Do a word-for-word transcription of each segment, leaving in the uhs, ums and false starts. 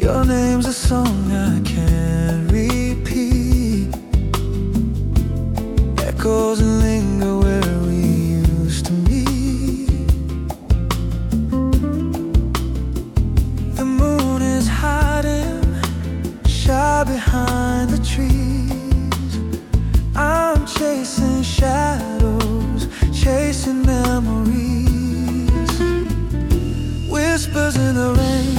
Your name's a song I can't repeat. Echoes linger where we used to meet. The moon is hiding shy behind the trees. I'm chasing shadows, chasing memories. Whispers in the rain,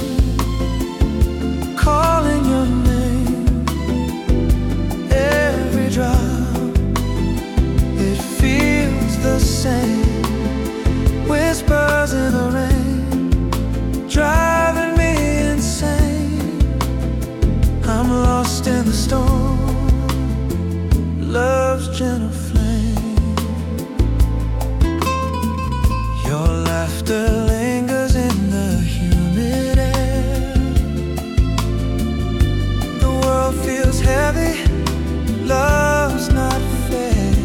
calling your name. Every drop, it feels the same. Whispers in the rain, driving me insane. I'm lost in the storm, love's gentle flame. Your laughter lingers in the humid air. The world feels heavy, love's not fair.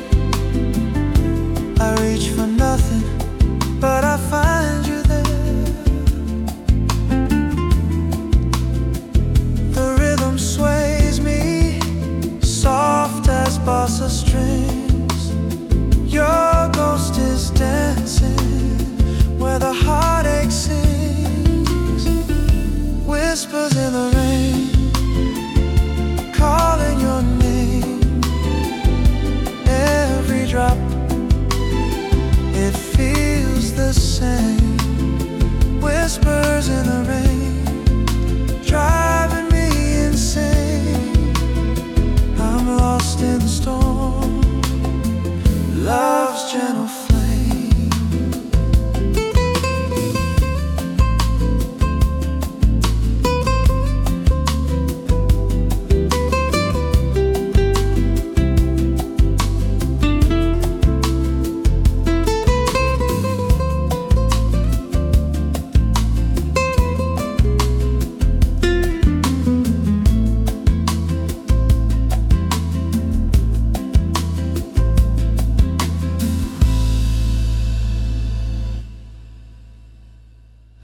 I reach for nothing, but I find you there. The rhythm sways me, soft as bossa strings. Your ghost is dancing where the heartache sings. Whispers